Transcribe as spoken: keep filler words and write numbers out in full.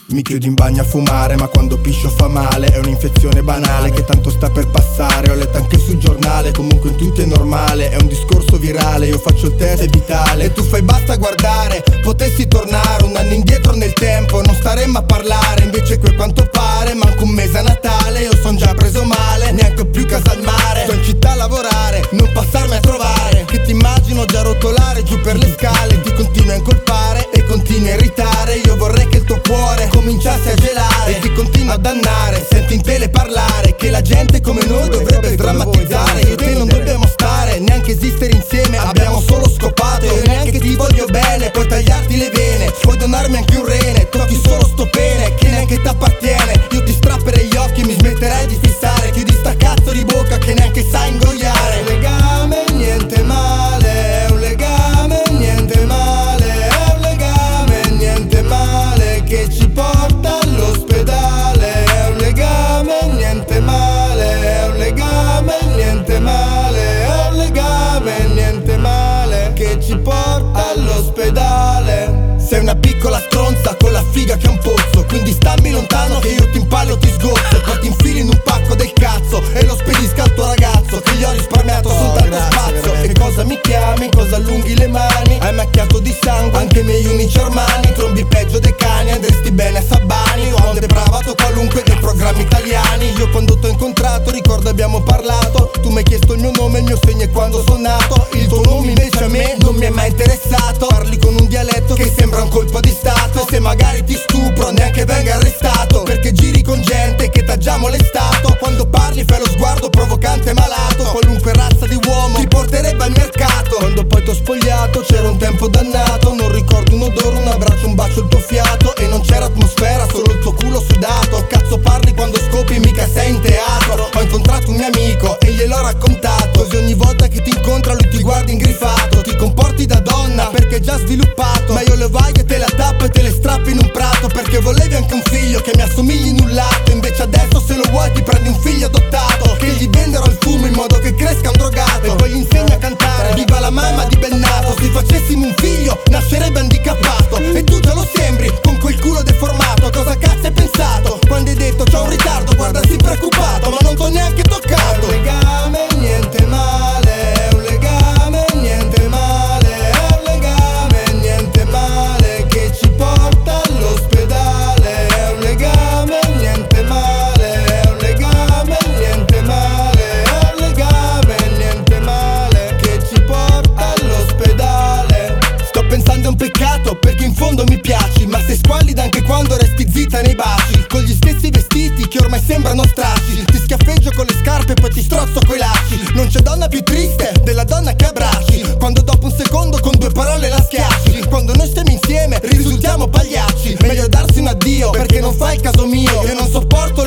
Mi chiudo in bagno a fumare, ma quando piscio fa male. È un'infezione banale che tanto sta per passare. Ho letto anche sul giornale, comunque in tutto è normale. È un discorso virale, io faccio il test, è vitale. E tu fai basta guardare, potessi tornare un anno indietro nel tempo, non staremmo a parlare. Invece qui a quanto pare, manco un mese a Natale. Io son già preso male, neanche più casa al mare. Sto in città a lavorare, non passarmi a trovare. Che ti immagino già rotolare giù per le scale. Ti continui a incolpare e continui a irritare. Io vorrei che il tuo cuore cominciasse a gelare e ti continua a dannare. Senti in tele parlare che la gente come noi dovrebbe drammatizzare. Io e te non dobbiamo stare, neanche esistere insieme. Abbiamo solo scopato, io neanche ti voglio bene. Puoi tagliarti le vene, puoi donarmi anche un rene. Tocchi solo sto pene che neanche t'appartiene. Io ti strapperei gli occhi, mi smetterei di fissare. Chiudi sta cazzo di bocca che neanche sai ingoiare. È un legame, niente male. È un legame, niente male. È un legame, niente male che ci porta all'ospedale. È un legame, niente male. È un legame, niente male. È un legame, niente male che ci porta all'ospedale. Sei una piccola stronza con la figa che è un pozzo, quindi stammi lontano che io ti impallo, ti sgozzo. E poi ti infili in un pacco del cazzo e lo spedisca al tuo ragazzo che gli ho risparmiato soltanto spazio. E cosa mi chiami, cosa allunghi le mani? Hai macchiato di sangue anche i miei unici Armani. Trombi peggio dei cani, andresti bene a Sabbani. Ho depravato qualunque dei programmi italiani. Io quando t'ho incontrato ricordo abbiamo parlato. Tu mi hai chiesto il mio nome, il mio segno e quando sono nato. Il tuo nome invece a me non mi è mai interessato. Parli con un dialetto che sembra un colpo di stato. E se magari ti stupro neanche venga arrestato, perché giri con gente che t'ha già molestato. Quando parli fai lo sguardo provocante e malato. Qualunque razza di uomo ti porterebbe al mercato. Quando poi t'ho spogliato c'era un tempo dannato. Non ricordo un odore, un abbraccio, un bacio, il tuo fiato. E non c'era atmosfera, solo il tuo culo sudato. Cazzo parli quando scopi, mica sei in teatro. Ho incontrato un mio amico e gliel'ho raccontato. Così ogni volta che ti incontra lui ti guarda ingrifato. Ti comporti da donna perché è già sviluppato, ma io le vai e te la tappo e te le strappo in un prato. Perché volevi anche un figlio che mi assomigli in un lato. Invece adesso se lo vuoi ti prendi un figlio adottato, che gli venderò il fumo in modo che cresca un drogato. E poi gli insegno a cantare viva la mamma di Bennato. Se facessimo un figlio nascerebbe handicappato. E tu te lo sembri con quel culo deformato. Cosa cazzo hai pensato quando hai detto c'ho un ritardo? Guarda sei preoccupato ma non t'ho neanche toccato. È un legame, niente male. È un legame, niente male. È un legame, niente male che ci porta all'ospedale. È un legame, niente male. È un legame, niente male. È un legame, niente male che ci porta all'ospedale. Sto pensando a un peccato perché in fondo mi piaci, ma sei squallida anche quando resti zitta nei baci. Con gli stessi vestiti che ormai sembrano stracci. Ti schiaffeggio con le scarpe e poi ti strozzo coi lacci. Non c'è donna più triste della donna che abbracci, quando dopo un secondo con due parole la schiacci. Quando noi stiamo insieme risultiamo pagliacci. Meglio darsi un addio perché non fai il caso mio. Io non sopporto